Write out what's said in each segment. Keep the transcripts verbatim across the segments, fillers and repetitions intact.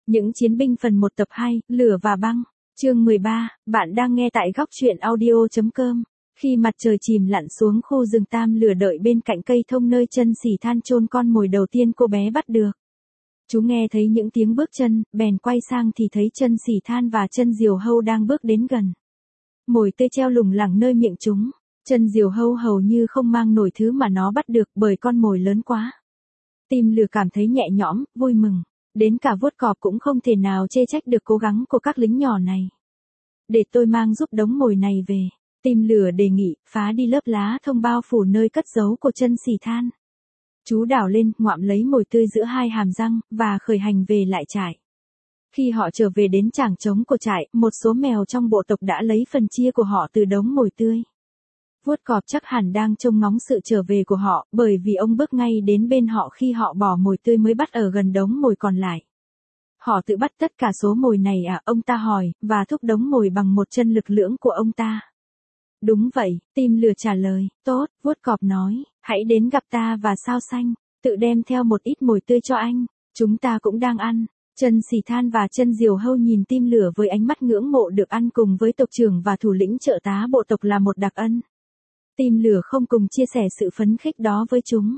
Những chiến binh phần một tập hai, Lửa và băng. Chương mười ba, bạn đang nghe tại góc truyện audio chấm com. Khi mặt trời chìm lặn xuống khu rừng tam lửa đợi bên cạnh cây thông nơi chân Sỉ Than chôn con mồi đầu tiên cô bé bắt được. Chú nghe thấy những tiếng bước chân, bèn quay sang thì thấy chân Sỉ Than và chân Diều Hâu đang bước đến gần. Mồi tươi treo lủng lẳng nơi miệng chúng. Chân Diều Hâu hầu như không mang nổi thứ mà nó bắt được bởi con mồi lớn quá. Tim lửa cảm thấy nhẹ nhõm, vui mừng. Đến cả vuốt cọp cũng không thể nào chê trách được cố gắng của các lính nhỏ này. Để tôi mang giúp đống mồi này về. Tim lửa đề nghị, phá đi lớp lá thông bao phủ nơi cất giấu của chân Sỉ Than. Chú đảo lên, ngoạm lấy mồi tươi giữa hai hàm răng, và khởi hành về lại trại. Khi họ trở về đến trảng trống của trại, một số mèo trong bộ tộc đã lấy phần chia của họ từ đống mồi tươi. Vuốt cọp chắc hẳn đang trông ngóng sự trở về của họ, bởi vì ông bước ngay đến bên họ khi họ bỏ mồi tươi mới bắt ở gần đống mồi còn lại. Họ tự bắt tất cả số mồi này à, ông ta hỏi, và thúc đống mồi bằng một chân lực lưỡng của ông ta. Đúng vậy, Tim lửa trả lời, tốt, vuốt cọp nói, hãy đến gặp ta và Sao Xanh, tự đem theo một ít mồi tươi cho anh, chúng ta cũng đang ăn. Chân Sỉ Than và chân Diều Hâu nhìn Tim lửa với ánh mắt ngưỡng mộ được ăn cùng với tộc trưởng và thủ lĩnh trợ tá bộ tộc là một đặc ân. Tim lửa không cùng chia sẻ sự phấn khích đó với chúng.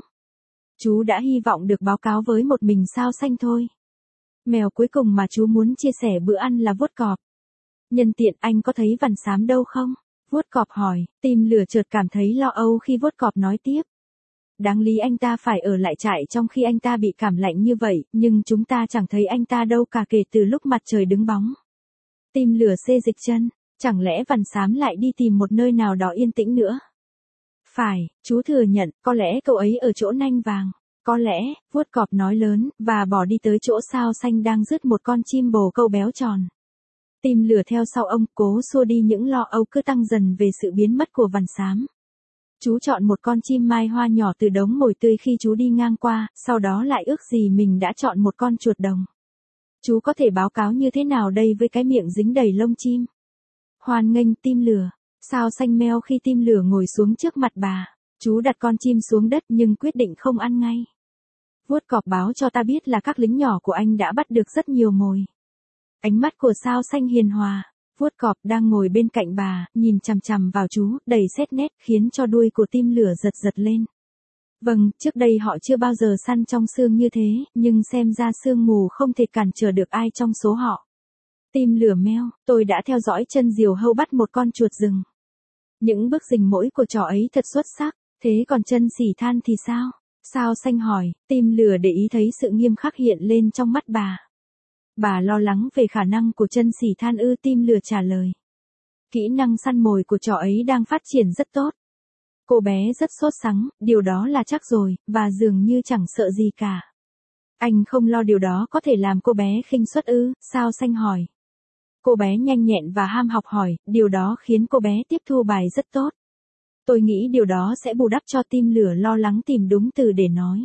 Chú đã hy vọng được báo cáo với một mình Sao Xanh thôi. Mèo cuối cùng mà chú muốn chia sẻ bữa ăn là vuốt cọp. Nhân tiện anh có thấy Vằn Xám đâu không? Vuốt cọp hỏi, Tim lửa chợt cảm thấy lo âu khi vuốt cọp nói tiếp. Đáng lý anh ta phải ở lại trại trong khi anh ta bị cảm lạnh như vậy, nhưng chúng ta chẳng thấy anh ta đâu cả kể từ lúc mặt trời đứng bóng. Tim lửa xê dịch chân, chẳng lẽ Vằn Xám lại đi tìm một nơi nào đó yên tĩnh nữa? Phải, chú thừa nhận, có lẽ cậu ấy ở chỗ nanh vàng. Có lẽ, vuốt cọp nói lớn, và bỏ đi tới chỗ Sao Xanh đang rứt một con chim bồ câu béo tròn. Tim lửa theo sau ông, cố xua đi những lo âu cứ tăng dần về sự biến mất của Vằn Xám. Chú chọn một con chim mai hoa nhỏ từ đống mồi tươi khi chú đi ngang qua, sau đó lại ước gì mình đã chọn một con chuột đồng. Chú có thể báo cáo như thế nào đây với cái miệng dính đầy lông chim? Hoan nghênh, Tim lửa. Sao Xanh meo khi Tim lửa ngồi xuống trước mặt bà. Chú đặt con chim xuống đất nhưng quyết định không ăn ngay. Vuốt cọp báo cho ta biết là các lính nhỏ của anh đã bắt được rất nhiều mồi. Ánh mắt của Sao Xanh hiền hòa. Vuốt cọp đang ngồi bên cạnh bà, nhìn chằm chằm vào chú, đầy xét nét, khiến cho đuôi của Tim lửa giật giật lên. Vâng, trước đây họ chưa bao giờ săn trong sương như thế, nhưng xem ra sương mù không thể cản trở được ai trong số họ. Tim lửa meo, tôi đã theo dõi chân Diều Hâu bắt một con chuột rừng. Những bước rình mỗi của trò ấy thật xuất sắc, thế còn chân Sỉ Than thì sao? Sao Xanh hỏi, Tim lửa để ý thấy sự nghiêm khắc hiện lên trong mắt bà. Bà lo lắng về khả năng của chân Sỉ Than ư? Tim lửa trả lời. Kỹ năng săn mồi của trò ấy đang phát triển rất tốt. Cô bé rất sốt sắng, điều đó là chắc rồi, và dường như chẳng sợ gì cả. Anh không lo điều đó có thể làm cô bé khinh suất ư? Sao Xanh hỏi. Cô bé nhanh nhẹn và ham học hỏi, điều đó khiến cô bé tiếp thu bài rất tốt. Tôi nghĩ điều đó sẽ bù đắp cho. Tim lửa lo lắng tìm đúng từ để nói.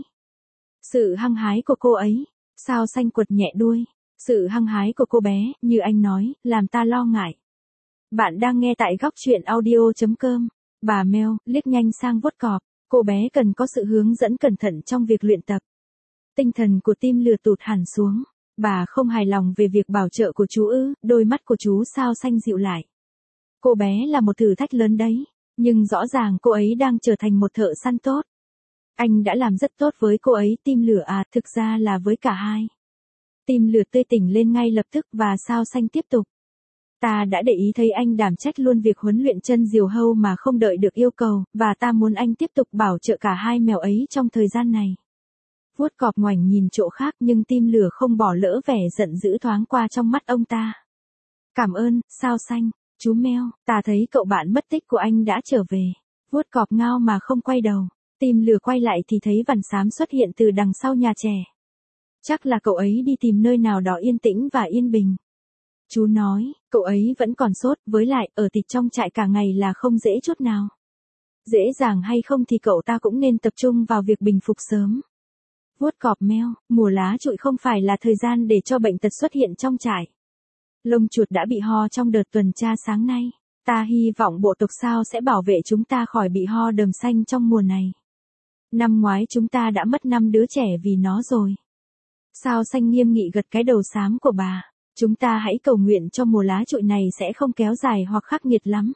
Sự hăng hái của cô ấy. Sao Xanh quật nhẹ đuôi. Sự hăng hái của cô bé, như anh nói, làm ta lo ngại. Bạn đang nghe tại góc truyện audio chấm com. Bà Mel liếc nhanh sang vuốt cọp. Cô bé cần có sự hướng dẫn cẩn thận trong việc luyện tập. Tinh thần của Tim lửa tụt hẳn xuống. Bà không hài lòng về việc bảo trợ của chú ư? Đôi mắt của chú Sao Xanh dịu lại. Cô bé là một thử thách lớn đấy, nhưng rõ ràng cô ấy đang trở thành một thợ săn tốt. Anh đã làm rất tốt với cô ấy. Tim lửa à, thực ra là với cả hai. Tim lửa tươi tỉnh lên ngay lập tức và Sao Xanh tiếp tục. Ta đã để ý thấy anh đảm trách luôn việc huấn luyện chân Diều Hâu mà không đợi được yêu cầu, và ta muốn anh tiếp tục bảo trợ cả hai mèo ấy trong thời gian này. Vuốt cọp ngoảnh nhìn chỗ khác nhưng Tim lửa không bỏ lỡ vẻ giận dữ thoáng qua trong mắt ông ta. Cảm ơn, Sao Xanh. Chú meo, ta thấy cậu bạn mất tích của anh đã trở về. Vuốt cọp ngao mà không quay đầu. Tim lửa quay lại thì thấy Vằn Xám xuất hiện từ đằng sau nhà trẻ. Chắc là cậu ấy đi tìm nơi nào đó yên tĩnh và yên bình. Chú nói, cậu ấy vẫn còn sốt, với lại, ở tịt trong trại cả ngày là không dễ chút nào. Dễ dàng hay không thì cậu ta cũng nên tập trung vào việc bình phục sớm. Vuốt cọp meo, mùa lá trụi không phải là thời gian để cho bệnh tật xuất hiện trong trại. Lông chuột đã bị ho trong đợt tuần tra sáng nay. Ta hy vọng bộ tộc Sao sẽ bảo vệ chúng ta khỏi bị ho đờm xanh trong mùa này. Năm ngoái chúng ta đã mất năm đứa trẻ vì nó rồi. Sao Xanh nghiêm nghị gật cái đầu xám của bà. Chúng ta hãy cầu nguyện cho mùa lá trụi này sẽ không kéo dài hoặc khắc nghiệt lắm.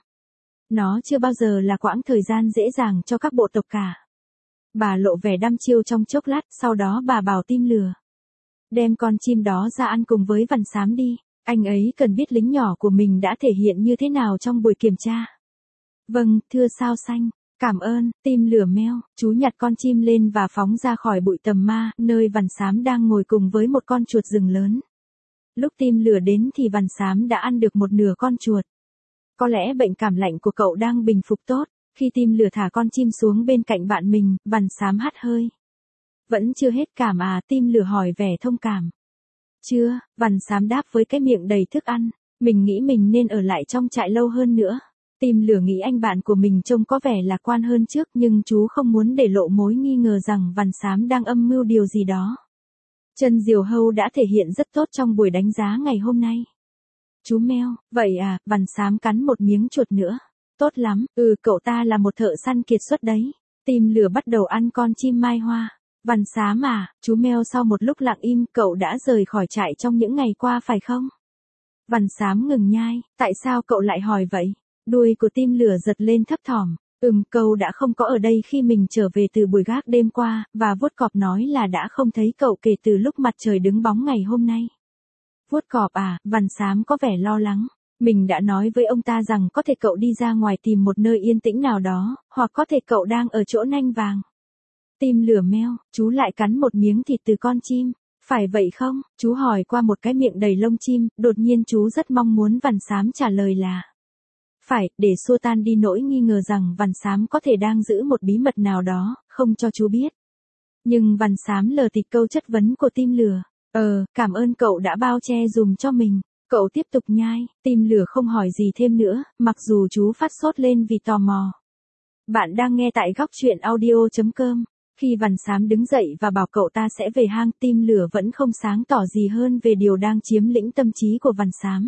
Nó chưa bao giờ là quãng thời gian dễ dàng cho các bộ tộc cả. Bà lộ vẻ đăm chiêu trong chốc lát, sau đó bà bảo Tim Lừa. Đem con chim đó ra ăn cùng với Vằn Xám đi, anh ấy cần biết lính nhỏ của mình đã thể hiện như thế nào trong buổi kiểm tra. Vâng, thưa Sao Xanh, cảm ơn. Tim Lừa meo, chú nhặt con chim lên và phóng ra khỏi bụi tầm ma, nơi Vằn Xám đang ngồi cùng với một con chuột rừng lớn. Lúc Tim Lừa đến thì Vằn Xám đã ăn được một nửa con chuột. Có lẽ bệnh cảm lạnh của cậu đang bình phục tốt. Khi Tim Lừa thả con chim xuống bên cạnh bạn mình, Vằn Xám hắt hơi. Vẫn chưa hết cảm à? Tim Lừa hỏi vẻ thông cảm. Chưa, Vằn Xám đáp với cái miệng đầy thức ăn. Mình nghĩ mình nên ở lại trong trại lâu hơn nữa. Tim Lừa nghĩ anh bạn của mình trông có vẻ lạc quan hơn trước, nhưng chú không muốn để lộ mối nghi ngờ rằng Vằn Xám đang âm mưu điều gì đó. Chân diều hâu đã thể hiện rất tốt trong buổi đánh giá ngày hôm nay. Chú meo, vậy à? Vằn Xám cắn một miếng chuột nữa. Tốt lắm, ừ, cậu ta là một thợ săn kiệt xuất đấy. Tim Lừa bắt đầu ăn con chim mai hoa. Vằn Xám à, chú meo sau một lúc lặng im, cậu đã rời khỏi trại trong những ngày qua phải không? Vằn Xám ngừng nhai, tại sao cậu lại hỏi vậy? Đuôi của Tim Lừa giật lên thấp thỏm. Ừm, cậu đã không có ở đây khi mình trở về từ buổi gác đêm qua, và vuốt cọp nói là đã không thấy cậu kể từ lúc mặt trời đứng bóng ngày hôm nay. Vuốt cọp à? Vằn Xám có vẻ lo lắng. Mình đã nói với ông ta rằng có thể cậu đi ra ngoài tìm một nơi yên tĩnh nào đó, hoặc có thể cậu đang ở chỗ nanh vàng. Tim Lừa meo, chú lại cắn một miếng thịt từ con chim. Phải vậy không? Chú hỏi qua một cái miệng đầy lông chim, đột nhiên chú rất mong muốn Vằn Xám trả lời là phải, để xua tan đi nỗi nghi ngờ rằng Vằn Xám có thể đang giữ một bí mật nào đó, không cho chú biết. Nhưng Vằn Xám lờ tịt câu chất vấn của Tim Lừa. Ờ, cảm ơn cậu đã bao che dùm cho mình. Cậu tiếp tục nhai, Tim Lừa không hỏi gì thêm nữa, mặc dù chú phát sốt lên vì tò mò. Bạn đang nghe tại góc truyện audio chấm com. Khi Vằn Xám đứng dậy và bảo cậu ta sẽ về hang, Tim Lừa vẫn không sáng tỏ gì hơn về điều đang chiếm lĩnh tâm trí của Vằn Xám.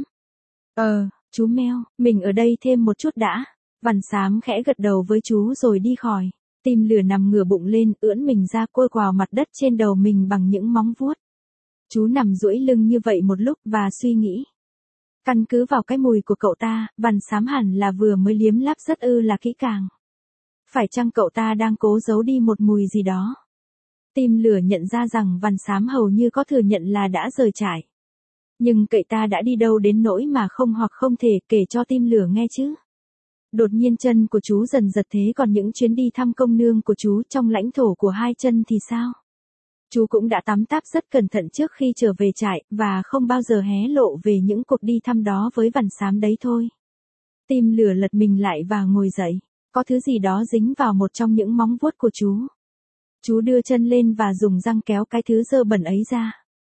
Ờ, chú meo, mình ở đây thêm một chút đã. Vằn Xám khẽ gật đầu với chú rồi đi khỏi. Tim Lừa nằm ngửa bụng lên, ưỡn mình ra cua quào mặt đất trên đầu mình bằng những móng vuốt. Chú nằm duỗi lưng như vậy một lúc và suy nghĩ. Căn cứ vào cái mùi của cậu ta, Vằn Xám hẳn là vừa mới liếm láp rất ư là kỹ càng. Phải chăng cậu ta đang cố giấu đi một mùi gì đó? Tim Lừa nhận ra rằng Vằn Xám hầu như có thừa nhận là đã rời trại. Nhưng cậu ta đã đi đâu đến nỗi mà không hoặc không thể kể cho Tim Lừa nghe chứ? Đột nhiên chân của chú dần giật, thế còn những chuyến đi thăm công nương của chú trong lãnh thổ của hai chân thì sao? Chú cũng đã tắm táp rất cẩn thận trước khi trở về trại, và không bao giờ hé lộ về những cuộc đi thăm đó với Vằn Xám đấy thôi. Tim Lừa lật mình lại và ngồi dậy. Có thứ gì đó dính vào một trong những móng vuốt của chú. Chú đưa chân lên và dùng răng kéo cái thứ dơ bẩn ấy ra.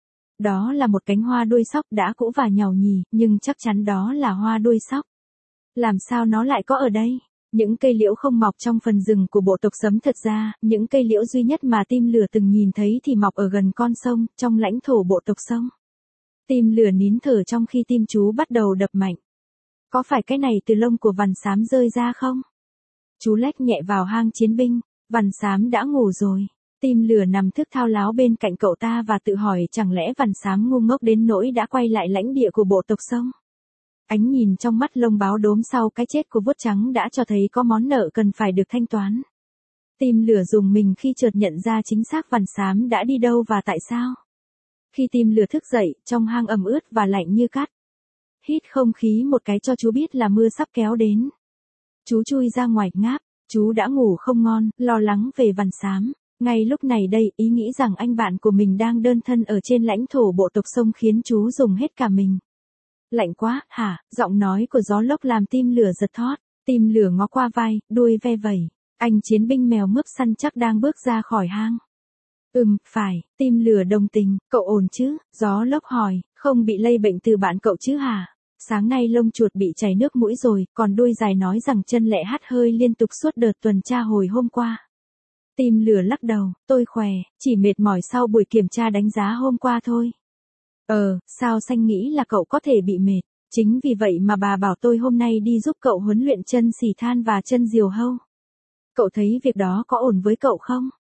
Đó là một cánh hoa đuôi sóc đã cũ và nhàu nhì, nhưng chắc chắn đó là hoa đuôi sóc. Làm sao nó lại có ở đây? Những cây liễu không mọc trong phần rừng của bộ tộc Sấm. Thật ra, những cây liễu duy nhất mà Tim Lừa từng nhìn thấy thì mọc ở gần con sông, trong lãnh thổ bộ tộc Sông. Tim Lừa nín thở trong khi tim chú bắt đầu đập mạnh. Có phải cái này từ lông của Vằn Xám rơi ra không? Chú lách nhẹ vào hang chiến binh. Vằn Xám đã ngủ rồi. Tim Lừa nằm thức thao láo bên cạnh cậu ta và tự hỏi chẳng lẽ Vằn Xám ngu ngốc đến nỗi đã quay lại lãnh địa của bộ tộc Sông. Ánh nhìn trong mắt lông báo đốm sau cái chết của vuốt trắng đã cho thấy có món nợ cần phải được thanh toán. Tim Lừa rùng mình khi chợt nhận ra chính xác Vằn Xám đã đi đâu và tại sao. Khi Tim Lừa thức dậy, trong hang ẩm ướt và lạnh như cát. Hít không khí một cái cho chú biết là mưa sắp kéo đến. Chú chui ra ngoài ngáp, chú đã ngủ không ngon, lo lắng về Vằn Xám. Ngay lúc này đây, ý nghĩ rằng anh bạn của mình đang đơn thân ở trên lãnh thổ bộ tộc Sông khiến chú dùng hết cả mình. Lạnh quá, hả? Giọng nói của gió lốc làm Tim Lừa giật thót. Tim Lừa ngó qua vai, đuôi ve vẩy. Anh chiến binh mèo mướp săn chắc đang bước ra khỏi hang. Ừm, phải. Tim Lừa đồng tình. Cậu ổn chứ? Gió lốc hỏi. Không bị lây bệnh từ bạn cậu chứ hả? Sáng nay lông chuột bị chảy nước mũi rồi, còn đuôi dài nói rằng chân lẹ hắt hơi liên tục suốt đợt tuần tra hồi hôm qua. Tim Lừa lắc đầu. Tôi khỏe, chỉ mệt mỏi sau buổi kiểm tra đánh giá hôm qua thôi. Ờ, Sao Xanh nghĩ là cậu có thể bị mệt. Chính vì vậy mà bà bảo tôi hôm nay đi giúp cậu huấn luyện chân xì than và chân diều hâu. Cậu thấy việc đó có ổn với cậu không?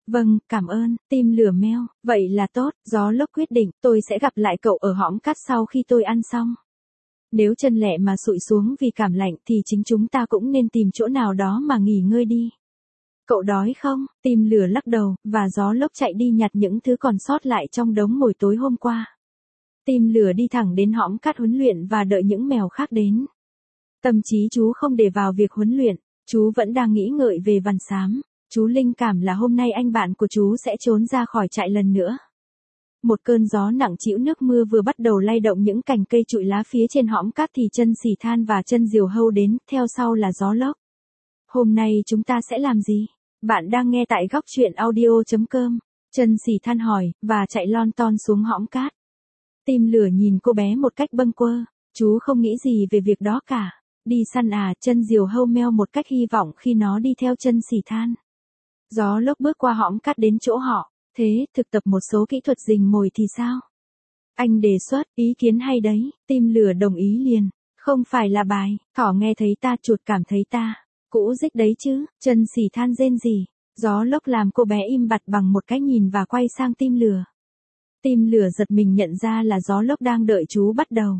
Vâng, cảm ơn, tim lửa meo, vậy là tốt, gió lốc quyết định, tôi sẽ gặp lại cậu ở hõm cát sau khi tôi ăn xong. Nếu chân lẹ mà sụi xuống vì cảm lạnh thì chính chúng ta cũng nên tìm chỗ nào đó mà nghỉ ngơi đi. Cậu đói không? Tim lửa lắc đầu, và gió lốc chạy đi nhặt những thứ còn sót lại trong đống mồi tối hôm qua. Tim lửa đi thẳng đến hõm cát huấn luyện và đợi những mèo khác đến. Tâm trí chú không để vào việc huấn luyện, chú vẫn đang nghĩ ngợi về Văn Xám. Chú linh cảm là hôm nay anh bạn của chú sẽ trốn ra khỏi trại lần nữa. Một cơn gió nặng trĩu nước mưa vừa bắt đầu lay động những cành cây trụi lá phía trên hõm cát thì chân Xỉ Than và chân Diều Hâu đến, theo sau là gió lốc. Hôm nay chúng ta sẽ làm gì? Bạn đang nghe tại góc truyện audio chấm com. Chân Xỉ Than hỏi, và chạy lon ton xuống hõm cát. Tim lửa nhìn cô bé một cách bâng quơ, chú không nghĩ gì về việc đó cả. Đi săn à? Chân Diều Hâu meo một cách hy vọng khi nó đi theo chân Xỉ Than. Gió lốc bước qua hõm cát đến chỗ họ. Thế, thực tập một số kỹ thuật rình mồi thì sao? Anh đề xuất, ý kiến hay đấy, tim lửa đồng ý liền. Không phải là bài, thỏ nghe thấy ta, chuột cảm thấy ta. Cũ dích đấy chứ, chân Xỉ Than rên rỉ. Gió lốc làm cô bé im bặt bằng một cái nhìn và quay sang tim lửa. Tim lửa giật mình nhận ra là gió lốc đang đợi chú bắt đầu.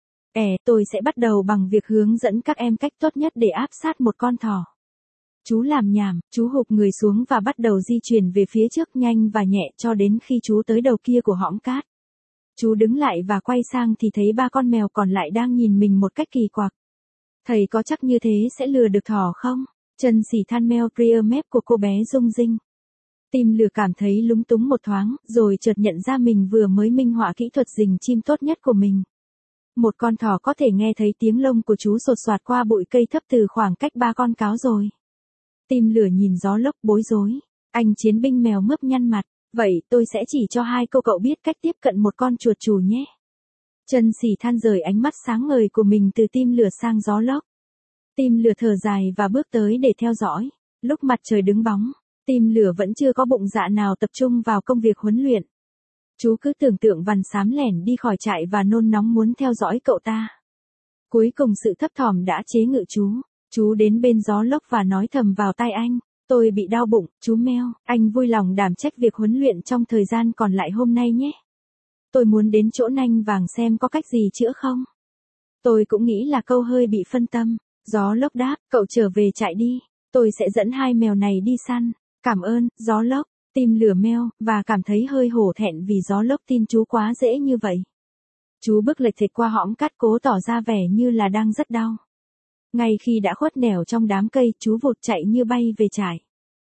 Ẻ, tôi sẽ bắt đầu bằng việc hướng dẫn các em cách tốt nhất để áp sát một con thỏ. Chú làm nhảm, chú hụp người xuống và bắt đầu di chuyển về phía trước nhanh và nhẹ cho đến khi chú tới đầu kia của hõm cát. Chú đứng lại và quay sang thì thấy ba con mèo còn lại đang nhìn mình một cách kỳ quặc. Thầy có chắc như thế sẽ lừa được thỏ không? Chân Xỉ Than meo prier mép của cô bé rung rinh. Tim lửa cảm thấy lúng túng một thoáng, rồi chợt nhận ra mình vừa mới minh họa kỹ thuật rình chim tốt nhất của mình. Một con thỏ có thể nghe thấy tiếng lông của chú sột soạt qua bụi cây thấp từ khoảng cách ba con cáo rồi. Tim lửa nhìn gió lốc bối rối. Anh chiến binh mèo mướp nhăn mặt. Vậy tôi sẽ chỉ cho hai cô cậu biết cách tiếp cận một con chuột chù nhé. Chân Xỉ Than rời ánh mắt sáng ngời của mình từ tim lửa sang gió lốc. Tim lửa thở dài và bước tới để theo dõi. Lúc mặt trời đứng bóng, tim lửa vẫn chưa có bụng dạ nào tập trung vào công việc huấn luyện. Chú cứ tưởng tượng Văn Xám lẻn đi khỏi trại và nôn nóng muốn theo dõi cậu ta. Cuối cùng sự thấp thỏm đã chế ngự chú. Chú đến bên gió lốc và nói thầm vào tai anh. Tôi bị đau bụng, chú meo, anh vui lòng đảm trách việc huấn luyện trong thời gian còn lại hôm nay nhé. Tôi muốn đến chỗ nanh vàng xem có cách gì chữa không. Tôi cũng nghĩ là câu hơi bị phân tâm. Gió lốc đáp, cậu trở về trại đi. Tôi sẽ dẫn hai mèo này đi săn. Cảm ơn, gió lốc. Tim lửa meo, và cảm thấy hơi hổ thẹn vì gió lốc tin chú quá dễ như vậy. Chú bước lệch thệch qua hõm cát cố tỏ ra vẻ như là đang rất đau. Ngay khi đã khuất nẻo trong đám cây, chú vụt chạy như bay về trại.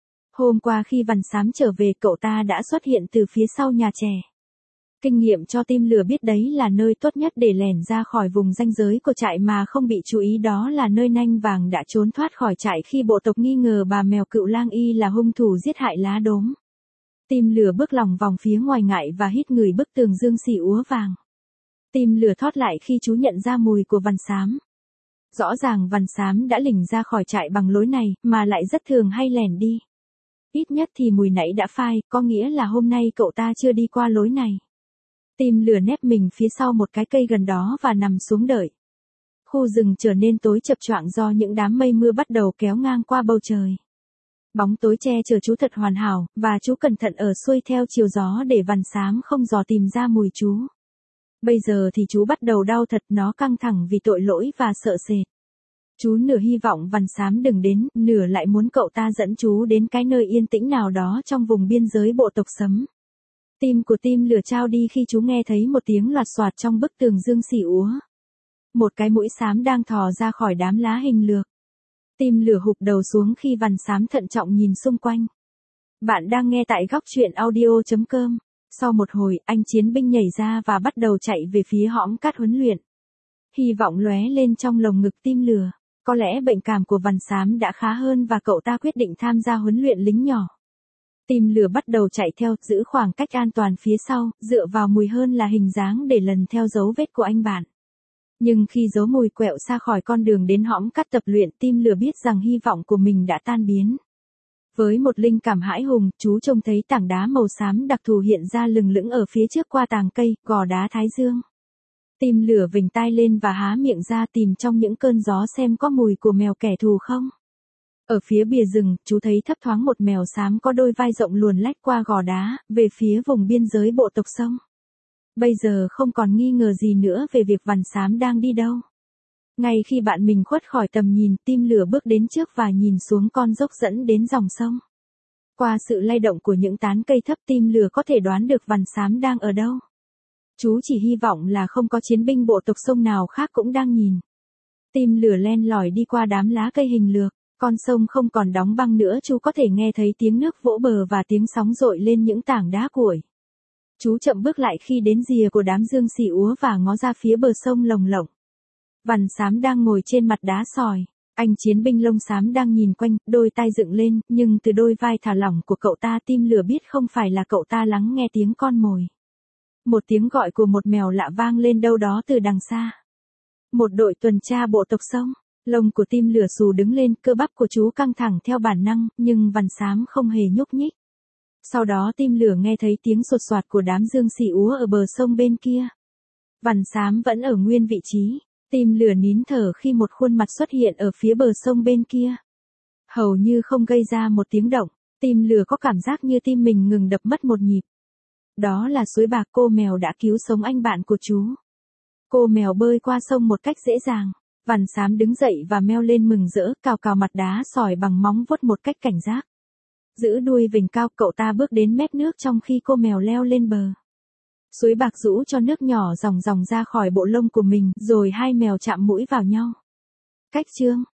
Hôm qua khi Văn Xám trở về, cậu ta đã xuất hiện từ phía sau nhà chè. Kinh nghiệm cho tim lửa biết đấy là nơi tốt nhất để lẻn ra khỏi vùng ranh giới của trại mà không bị chú ý, đó là nơi nanh vàng đã trốn thoát khỏi trại khi bộ tộc nghi ngờ bà mèo cựu lang y là hung thủ giết hại lá đốm. Tim lửa bước lòng vòng phía ngoài ngại và hít ngửi bức tường dương xỉ úa vàng. Tim lửa thót lại khi chú nhận ra mùi của Văn Xám. Rõ ràng Văn Xám đã lỉnh ra khỏi trại bằng lối này, mà lại rất thường hay lẻn đi. Ít nhất thì mùi nãy đã phai, có nghĩa là hôm nay cậu ta chưa đi qua lối này. Tim lửa nép mình phía sau một cái cây gần đó và nằm xuống đợi. Khu rừng trở nên tối chập choạng do những đám mây mưa bắt đầu kéo ngang qua bầu trời. Bóng tối che chở chú thật hoàn hảo, và chú cẩn thận ở xuôi theo chiều gió để Văn Xám không dò tìm ra mùi chú. Bây giờ thì chú bắt đầu đau thật, nó căng thẳng vì tội lỗi và sợ sệt. Chú nửa hy vọng Văn Xám đừng đến, nửa lại muốn cậu ta dẫn chú đến cái nơi yên tĩnh nào đó trong vùng biên giới bộ tộc Sấm. Tim của tim lửa trao đi khi chú nghe thấy một tiếng loạt soạt trong bức tường dương xỉ úa. Một cái mũi xám đang thò ra khỏi đám lá hình lược. Tim lửa hụp đầu xuống khi Văn Xám thận trọng nhìn xung quanh. Bạn đang nghe tại góc truyện audio chấm com. Sau một hồi, anh chiến binh nhảy ra và bắt đầu chạy về phía hõm cát huấn luyện. Hy vọng lóe lên trong lồng ngực tim lửa. Có lẽ bệnh cảm của Văn Xám đã khá hơn và cậu ta quyết định tham gia huấn luyện lính nhỏ. Tim lửa bắt đầu chạy theo, giữ khoảng cách an toàn phía sau, dựa vào mùi hơn là hình dáng để lần theo dấu vết của anh bạn. Nhưng khi dấu mùi quẹo xa khỏi con đường đến hõm cát tập luyện, tim lửa biết rằng hy vọng của mình đã tan biến. Với một linh cảm hãi hùng, chú trông thấy tảng đá màu xám đặc thù hiện ra lừng lững ở phía trước qua tàng cây, gò đá Thái Dương. Tim lửa vểnh tai lên và há miệng ra tìm trong những cơn gió xem có mùi của mèo kẻ thù không. Ở phía bìa rừng, chú thấy thấp thoáng một mèo xám có đôi vai rộng luồn lách qua gò đá, về phía vùng biên giới bộ tộc sông. Bây giờ không còn nghi ngờ gì nữa về việc vằn xám đang đi đâu. Ngay khi bạn mình khuất khỏi tầm nhìn, tim lửa bước đến trước và nhìn xuống con dốc dẫn đến dòng sông. Qua sự lay động của những tán cây thấp, tim lửa có thể đoán được vằn xám đang ở đâu. Chú chỉ hy vọng là không có chiến binh bộ tộc sông nào khác cũng đang nhìn. Tim lửa len lỏi đi qua đám lá cây hình lược, con sông không còn đóng băng nữa, chú có thể nghe thấy tiếng nước vỗ bờ và tiếng sóng dội lên những tảng đá cuội. Chú chậm bước lại khi đến rìa của đám dương xì úa và ngó ra phía bờ sông lồng lộng. Vằn xám đang ngồi trên mặt đá sỏi. Anh chiến binh lông xám đang nhìn quanh, đôi tai dựng lên, nhưng từ đôi vai thả lỏng của cậu ta, tim lửa biết không phải là cậu ta lắng nghe tiếng con mồi. Một tiếng gọi của một mèo lạ vang lên đâu đó từ đằng xa. Một đội tuần tra bộ tộc sông. Lông của tim lửa xù đứng lên, cơ bắp của chú căng thẳng theo bản năng, nhưng vằn xám không hề nhúc nhích. Sau đó tim lửa nghe thấy tiếng sột soạt của đám dương xì úa ở bờ sông bên kia. Vằn xám vẫn ở nguyên vị trí. Tim lửa nín thở khi một khuôn mặt xuất hiện ở phía bờ sông bên kia. Hầu như không gây ra một tiếng động, tim lửa có cảm giác như tim mình ngừng đập mất một nhịp. Đó là suối bạc, cô mèo đã cứu sống anh bạn của chú. Cô mèo bơi qua sông một cách dễ dàng. Vằn xám đứng dậy và meo lên mừng rỡ, cào cào mặt đá sỏi bằng móng vuốt một cách cảnh giác. Giữ đuôi vểnh cao, cậu ta bước đến mép nước trong khi cô mèo leo lên bờ. Suối bạc rũ cho nước nhỏ ròng ròng ra khỏi bộ lông của mình, rồi hai mèo chạm mũi vào nhau. Cách chương